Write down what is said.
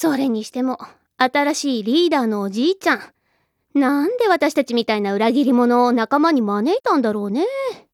それにしても、新しいリーダーのおじいちゃん。なんで私たちみたいな裏切り者を仲間に招いたんだろうね。